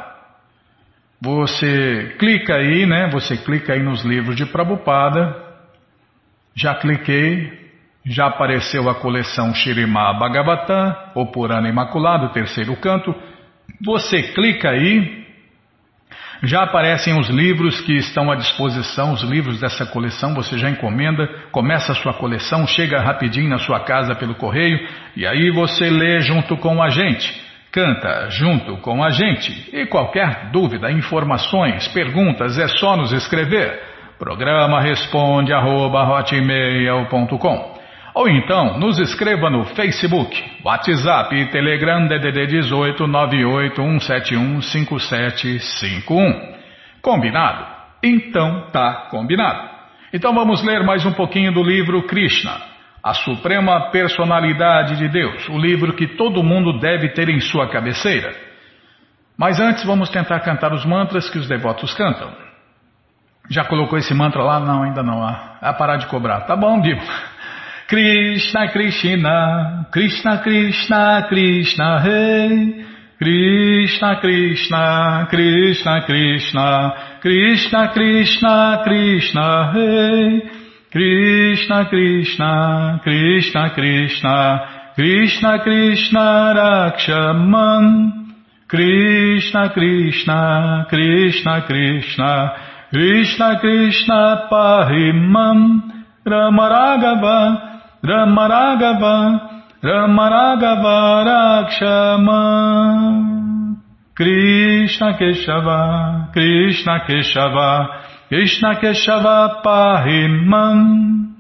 Você clica aí, né? Você clica aí nos livros de Prabhupada. Já cliquei, já apareceu a coleção Śrīmad Bhagavatam, o Purana Imaculado, terceiro canto. Você clica aí. Já aparecem os livros que estão à disposição, os livros dessa coleção, você já encomenda, começa a sua coleção, chega rapidinho na sua casa pelo correio, e aí você lê junto com a gente, canta junto com a gente. E qualquer dúvida, informações, perguntas, é só nos escrever. Programa responde arroba hotmail ponto com. Ou então, nos escreva no Facebook, WhatsApp e Telegram D D D dezoito nove oito um sete um cinco sete cinco um. Combinado? Então tá combinado. Então vamos ler mais um pouquinho do livro Krishna, a Suprema Personalidade de Deus, o livro que todo mundo deve ter em sua cabeceira. Mas antes vamos tentar cantar os mantras que os devotos cantam. Já colocou esse mantra lá? Não, ainda não. Ah, parar de cobrar. Tá bom, Bibo. Krishna, Krishna, Krishna, Krishna, Krishna, Rei. Krishna, Krishna, Krishna, Krishna, Krishna, Krishna, Krishna, Rei. Krishna, Krishna, Krishna, Krishna, Krishna, Krishna, Rakshaman. Krishna, Krishna, Krishna, Krishna, Krishna, Krishna, Pahimam. Ramaragava, Ramaragava, Ramaragava Rakshama. Krishna Keshava, Krishna Keshava, Krishna Keshava Pahimam.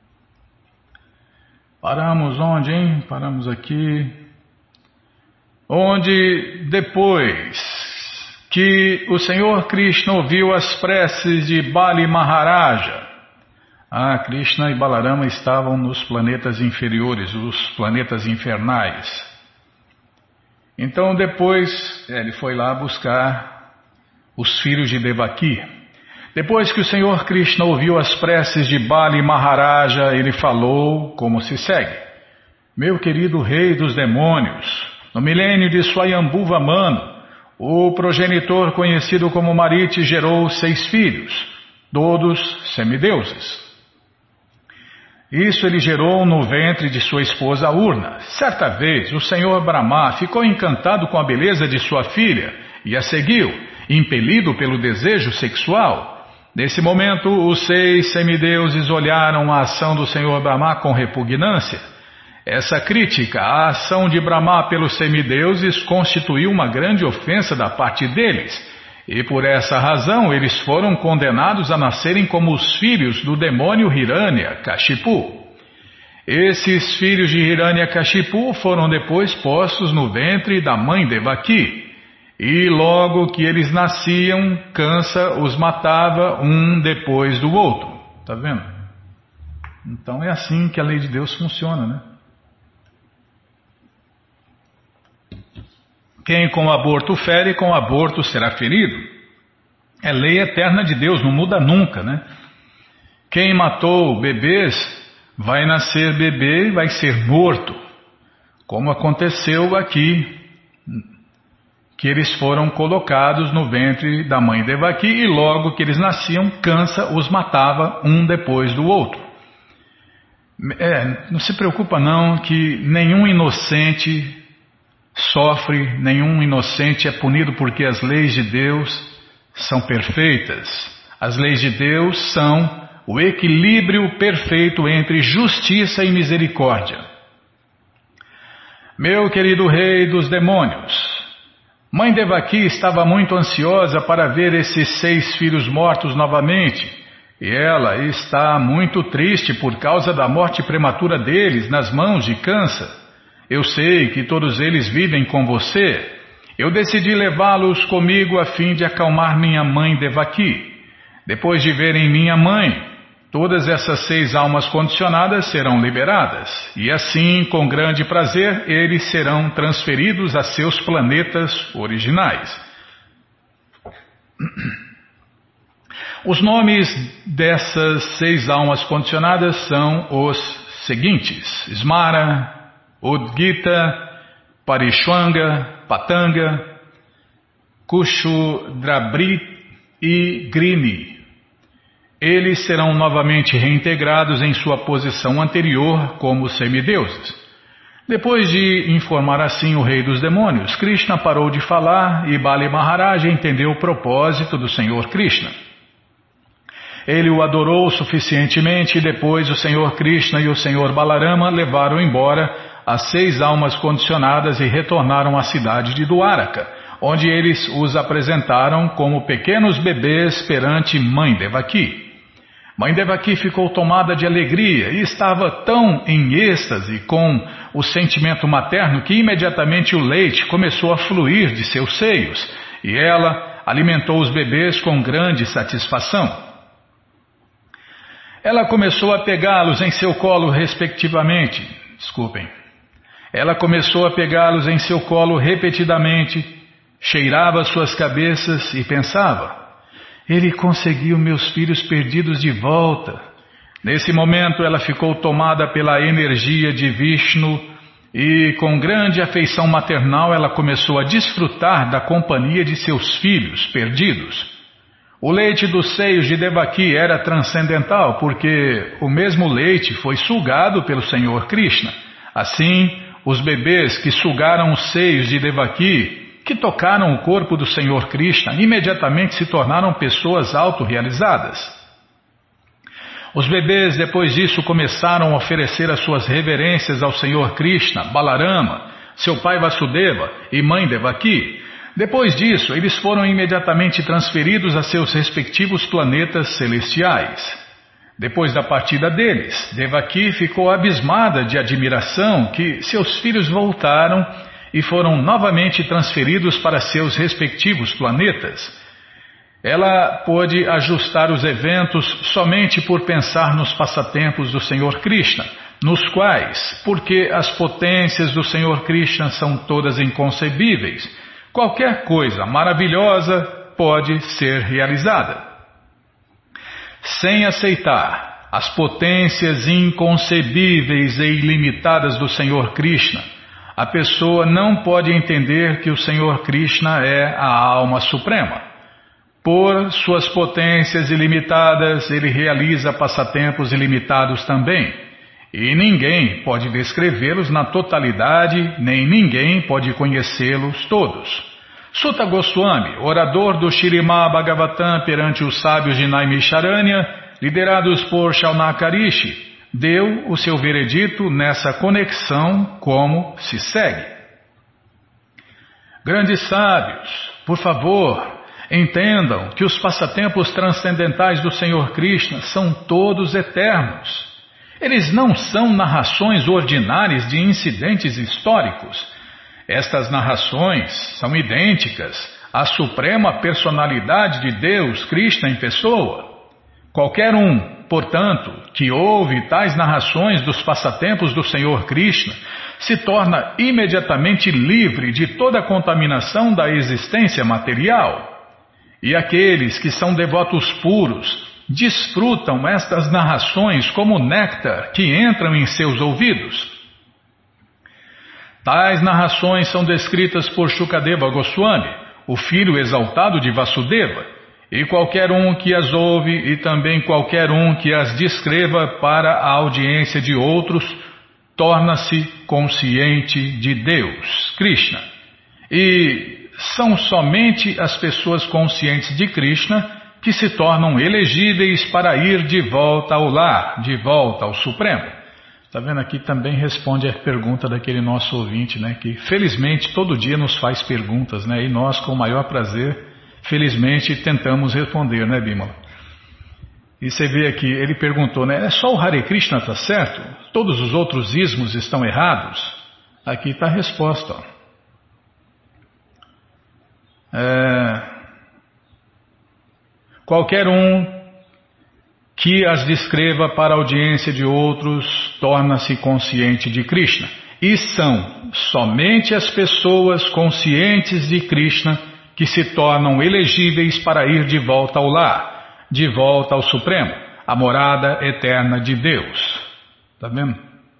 Paramos onde, hein? Paramos aqui. Onde depois que o Senhor Krishna ouviu as preces de Bali Maharaja, ah, Krishna e Balarama estavam nos planetas inferiores, os planetas infernais. Então depois ele foi lá buscar os filhos de Devaki. Depois que o Senhor Krishna ouviu as preces de Bali Maharaja, ele falou como se segue: Meu querido rei dos demônios, no milênio de Swayambhuva Manu, o progenitor conhecido como Mariti gerou seis filhos, todos semideuses. Isso ele gerou no ventre de sua esposa Urna. Certa vez, o Senhor Brahma ficou encantado com a beleza de sua filha e a seguiu, impelido pelo desejo sexual. Nesse momento, os seis semideuses olharam a ação do Senhor Brahma com repugnância. Essa crítica à ação de Brahma pelos semideuses constituiu uma grande ofensa da parte deles, e por essa razão eles foram condenados a nascerem como os filhos do demônio Hiranyakashipu. Esses filhos de Hiranyakashipu foram depois postos no ventre da mãe Devaki, e logo que eles nasciam, Kansa os matava um depois do outro. Tá vendo? Então é assim que a lei de Deus funciona, né? Quem com aborto fere, com aborto será ferido. É lei eterna de Deus, não muda nunca, né? Quem matou bebês vai nascer bebê e vai ser morto. Como aconteceu aqui, que eles foram colocados no ventre da mãe Devaki e logo que eles nasciam, Kansa os matava um depois do outro. É, não se preocupa não que nenhum inocente sofre, nenhum inocente é punido porque as leis de Deus são perfeitas. As leis de Deus são o equilíbrio perfeito entre justiça e misericórdia. Meu querido rei dos demônios, mãe Devaki estava muito ansiosa para ver esses seis filhos mortos novamente, e ela está muito triste por causa da morte prematura deles nas mãos de Kansa. Eu sei que todos eles vivem com você. Eu decidi levá-los comigo a fim de acalmar minha mãe Devaki. Depois de verem minha mãe, todas essas seis almas condicionadas serão liberadas. E assim, com grande prazer, eles serão transferidos a seus planetas originais. Os nomes dessas seis almas condicionadas são os seguintes: Smara, Udgita, Parishwanga, Patanga, Kushudrabri e Grini. Eles serão novamente reintegrados em sua posição anterior como semideuses. Depois de informar assim o rei dos demônios, Krishna parou de falar e Bali Maharaja entendeu o propósito do Senhor Krishna. Ele o adorou suficientemente e depois o Senhor Krishna e o Senhor Balarama levaram embora as seis almas condicionadas e retornaram à cidade de Dwaraka, onde eles os apresentaram como pequenos bebês perante mãe Devaki. Mãe Devaki ficou tomada de alegria e estava tão em êxtase com o sentimento materno que imediatamente o leite começou a fluir de seus seios e ela alimentou os bebês com grande satisfação. Ela começou a pegá-los em seu colo respectivamente. Desculpem. Ela começou a pegá-los em seu colo repetidamente, cheirava suas cabeças e pensava: ele conseguiu meus filhos perdidos de volta. Nesse momento ela ficou tomada pela energia de Vishnu e com grande afeição maternal ela começou a desfrutar da companhia de seus filhos perdidos. O leite dos seios de Devaki era transcendental porque o mesmo leite foi sugado pelo Senhor Krishna. Assim, os bebês que sugaram os seios de Devaki, que tocaram o corpo do Senhor Krishna, imediatamente se tornaram pessoas autorrealizadas. Os bebês depois disso começaram a oferecer as suas reverências ao Senhor Krishna, Balarama, seu pai Vasudeva e mãe Devaki. Depois disso, eles foram imediatamente transferidos a seus respectivos planetas celestiais. Depois da partida deles, Devaki ficou abismada de admiração que seus filhos voltaram e foram novamente transferidos para seus respectivos planetas. Ela pôde ajustar os eventos somente por pensar nos passatempos do Senhor Krishna, nos quais, porque as potências do Senhor Krishna são todas inconcebíveis, qualquer coisa maravilhosa pode ser realizada. Sem aceitar as potências inconcebíveis e ilimitadas do Senhor Krishna, a pessoa não pode entender que o Senhor Krishna é a alma suprema. Por suas potências ilimitadas, ele realiza passatempos ilimitados também. E ninguém pode descrevê-los na totalidade, nem ninguém pode conhecê-los todos. Sutta Goswami, orador do Śrīmad Bhagavatam perante os sábios de Naimisharanya, liderados por Shaunaka-rishi, deu o seu veredito nessa conexão como se segue. Grandes sábios, por favor, entendam que os passatempos transcendentais do Senhor Krishna são todos eternos. Eles não são narrações ordinárias de incidentes históricos. Estas narrações são idênticas à suprema personalidade de Deus, Krishna em pessoa. Qualquer um, portanto, que ouve tais narrações dos passatempos do Senhor Krishna, se torna imediatamente livre de toda a contaminação da existência material. E aqueles que são devotos puros desfrutam estas narrações como néctar que entram em seus ouvidos. Tais narrações são descritas por Shukadeva Goswami, o filho exaltado de Vasudeva, e qualquer um que as ouve e também qualquer um que as descreva para a audiência de outros, torna-se consciente de Deus, Krishna. E são somente as pessoas conscientes de Krishna que se tornam elegíveis para ir de volta ao lar, de volta ao Supremo. Está vendo aqui também responde a pergunta daquele nosso ouvinte, né, que felizmente todo dia nos faz perguntas, né, e nós com o maior prazer, felizmente tentamos responder, né, Bimala? E você vê aqui, ele perguntou, né, é só o Hare Krishna está certo? Todos os outros ismos estão errados? Aqui está a resposta. Ó. É, qualquer um que as descreva para a audiência de outros torna-se consciente de Krishna. E são somente as pessoas conscientes de Krishna que se tornam elegíveis para ir de volta ao lar, de volta ao Supremo, a morada eterna de Deus. Está vendo?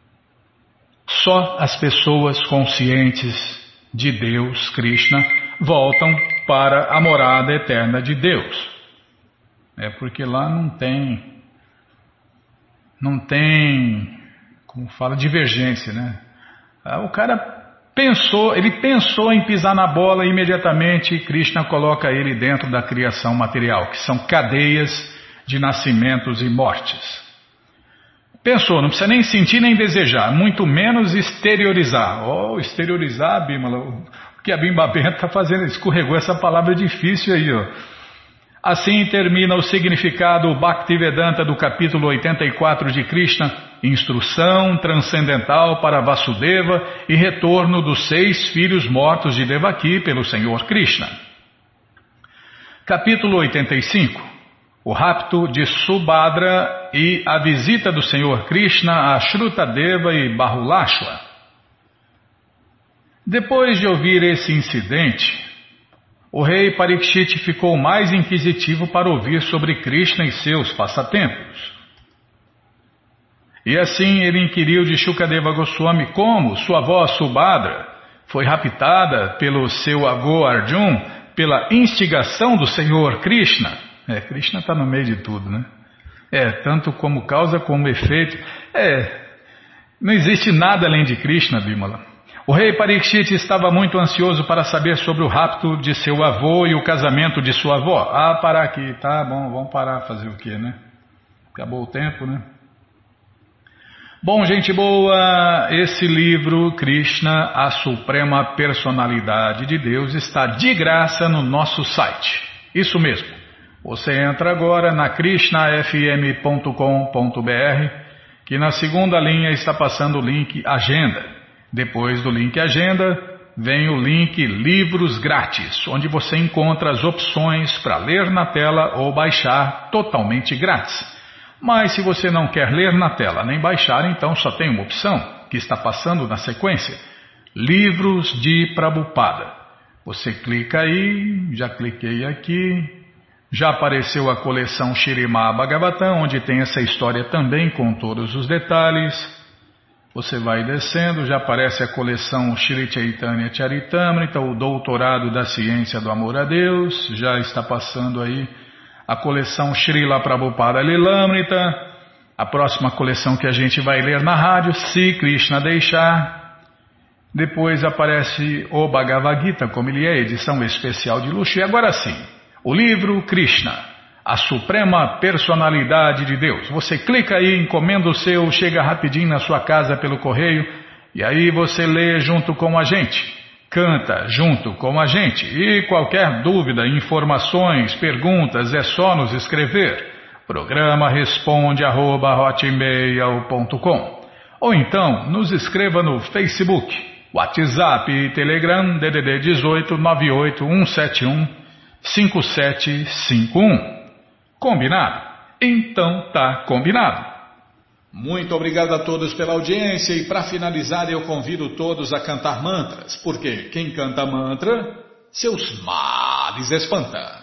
Só as pessoas conscientes de Deus, Krishna, voltam para a morada eterna de Deus. É porque lá não tem, não tem, como fala, divergência, né? O cara pensou, ele pensou em pisar na bola e imediatamente Krishna coloca ele dentro da criação material, que são cadeias de nascimentos e mortes. Pensou, não precisa nem sentir nem desejar, muito menos exteriorizar. Oh, exteriorizar, Bimala, o que a Bimba Benta está fazendo, escorregou essa palavra difícil aí, ó. Assim termina o significado Bhaktivedanta do capítulo oitenta e quatro de Krishna, instrução transcendental para Vasudeva e retorno dos seis filhos mortos de Devaki pelo Senhor Krishna. Capítulo oitenta e cinco. O rapto de Subhadra e a visita do Senhor Krishna a Shrutadeva e Bahulashva. Depois de ouvir esse incidente, o rei Parikshit ficou mais inquisitivo para ouvir sobre Krishna e seus passatempos. E assim ele inquiriu de Shukadeva Goswami como sua avó Subhadra foi raptada pelo seu avô Arjun pela instigação do Senhor Krishna. É, Krishna está no meio de tudo, né? É, tanto como causa como efeito. É, não existe nada além de Krishna, Bimala. O rei Parikshit estava muito ansioso para saber sobre o rapto de seu avô e o casamento de sua avó. Ah, parar aqui, tá bom, vamos parar, fazer o quê, né? Acabou o tempo, né? Bom, gente boa, esse livro, Krishna, a Suprema Personalidade de Deus, está de graça no nosso site. Isso mesmo. Você entra agora na krishna f m ponto com ponto b r, que na segunda linha está passando o link Agenda. Depois do link Agenda, vem o link Livros Grátis, onde você encontra as opções para ler na tela ou baixar totalmente grátis. Mas se você não quer ler na tela nem baixar, então só tem uma opção, que está passando na sequência. Livros de Prabhupada. Você clica aí, já cliquei aqui, já apareceu a coleção Śrīmad Bhagavatam, onde tem essa história também com todos os detalhes. Você vai descendo, já aparece a coleção Shri Chaitanya Charitamrita, o Doutorado da Ciência do Amor a Deus, já está passando aí a coleção Srila Prabhupada Lilamrita, a próxima coleção que a gente vai ler na rádio, Se Krishna Deixar. Depois aparece o Bhagavad Gita, como ele é, edição especial de luxo. E agora sim, o livro Krishna, a Suprema Personalidade de Deus. Você clica aí, encomenda o seu, chega rapidinho na sua casa pelo correio, e aí você lê junto com a gente, canta junto com a gente. E qualquer dúvida, informações, perguntas, é só nos escrever. Programa responde arroba hotmail ponto com. Ou então, nos escreva no Facebook, WhatsApp e Telegram, D D D dezoito, nove oito um sete um, cinco sete cinco um. Combinado? Então tá combinado. Muito obrigado a todos pela audiência e para finalizar eu convido todos a cantar mantras, porque quem canta mantra, seus males espanta.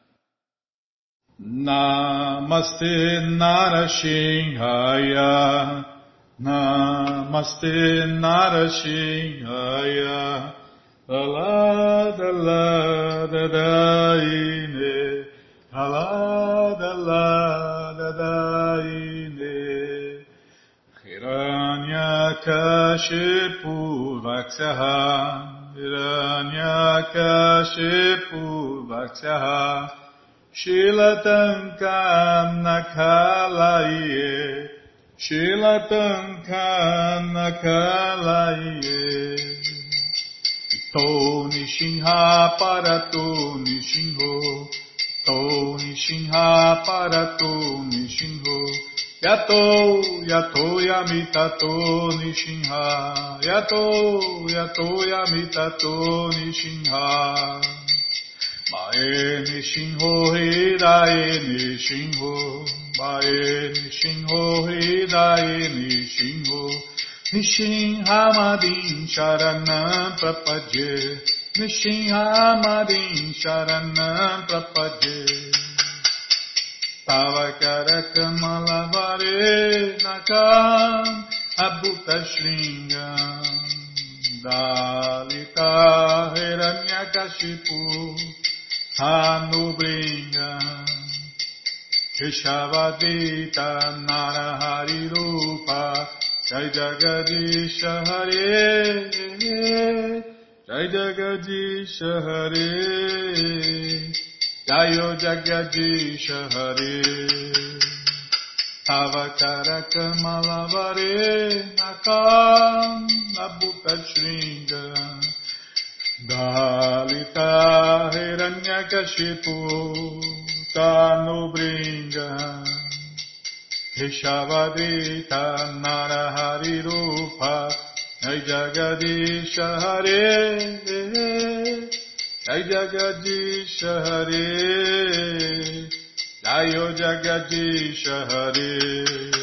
Namaste Narashinhaya, Namaste Narashinhaya, Alada Lada Daine, Alada Lada Daine, Hiranyakashipu Vaksyaha, Hiranyakashipu Vaksyaha, Shilatankam Nakalaye, Shilatankam Nakalaye, To Nishinha Parato Nishinho, To Nishinha Parato Nishinho, Yato Yato Yamitato Nishinha, Yato Yato Yamitato Nishinha, Mae Nishinho Hidae Nishinho, Mae Nishinho Hidae Nishinho, Nishinhamadin Sharanam Prapadye, Nishinhamadin Sharanam Prapadye, Tavakara Kamalavare Nakam Abhuta Shringam, Dalita Hiranyakashipu Hanubringam, Keshavadita Narahari Rupa, Jai Jagadisha Hare, Jai Jagadisha Hare, Jayo Jagadisha Hare, Avakara Kamalavare Nakam Abhuta Shringam, Dalita Hiranyakashipu Tanubringam, Keshavadita Narahari Rupa, Jai Jagadisha Hare, Jai Jagadisha Hare, Jayo Jagadisha Hare,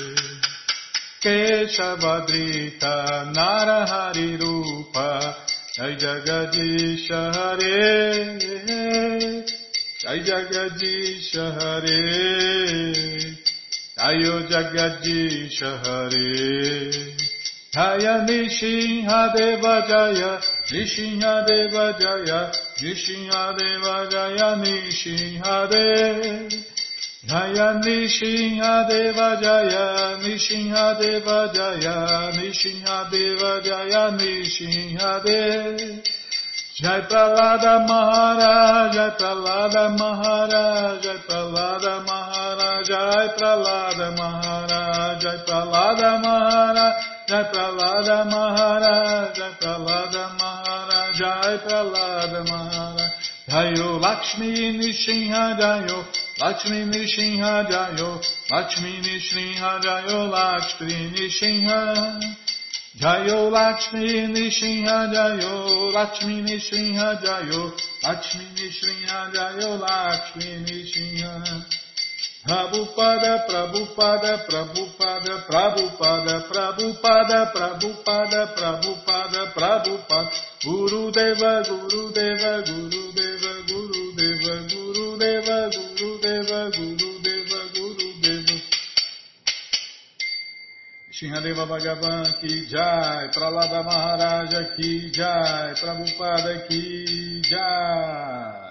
Keshavadita Narahari Rupa, Jai Jagadisha Hare, Jai Jagadisha Hare, Jayo Jagadisha Hare, Jaya Nishinha Deva Jaya, Nishinha Deva Jaya, Nishinha Deva Jaya, Nishinha Deva Jaya, Nishinha Deva Jaya, Nishinha Deva Jaya, Nishinha Deva Jaya, Nishinha Deva Jai Pralada Maharaj, Jai Pralada Maharaj, Jai Pralada Maharaj, Jai Pralada Maharaj, Jai Pralada Maharaj, Jai Pralada Maharaj, Jai Pralada Maharaj, Jai Pralada Maharaj, Jayo Lakshmi Nishinha Jayo, Lakshmi Nishinha Jayo, Lakshmi Nishinha Jayo, Lakshmi Nishinha Jayo Lakshmi Nishinha Jayo, Lakshmi Nishinha Jayo, Lakshmi Nishinha Jayo, Lakshmi Nishinha Prabhupada, Prabhupada, Prabhupada, Prabhupada, Prabhupada, Prabhupada, Prabhupada, Prabhupada, Gurudeva, Gurudeva, Gurudeva, Gurudeva, Gurudeva, Gurudeva, Gurudeva, Gurudeva. Shinhadeva Bhagavan ki jai, Pralada Maharaja ki jai, Prabhupada ki jai.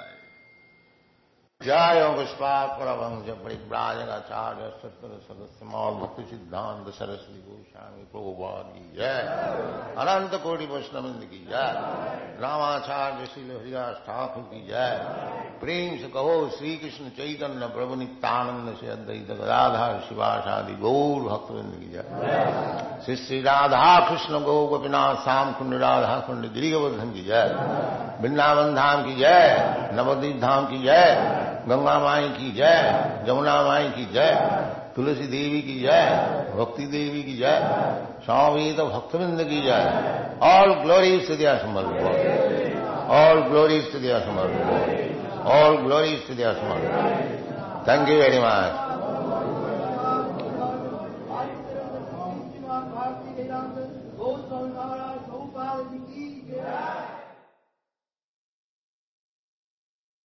जय पुष्पात् परमहंस परिव्राजकाचार्य सत्तर सदस्य मौल भक्ति सिद्धांत सरस्वती गोस्वामी प्रभुपाद की जय, अनंत कोटि वैष्णववृंद की जय, रामाचार्य श्रील हरिदास ठाकुर की जय। प्रेम से कहो श्री कृष्ण चैतन्य प्रभु नित्यानंद से अद्वैत गदाधर शिवासादि गौर भक्तवृंद की जय। श्री श्री राधा कृष्ण गौ गोपीनाथ श्याम कुंड राधा कुंड गिरिवर्धन की जय, वृंदावन धाम की जय, नवद्वीप धाम की जय, गंगा माई की जय, जमुना माई की जय, तुलसी देवी की जय, भक्ति देवी की जय, स्वामी तो भक्तवृंद की जय। All glories to their Samarth, all glories to their Samarth, all glories to their Samarth. Thank you very much.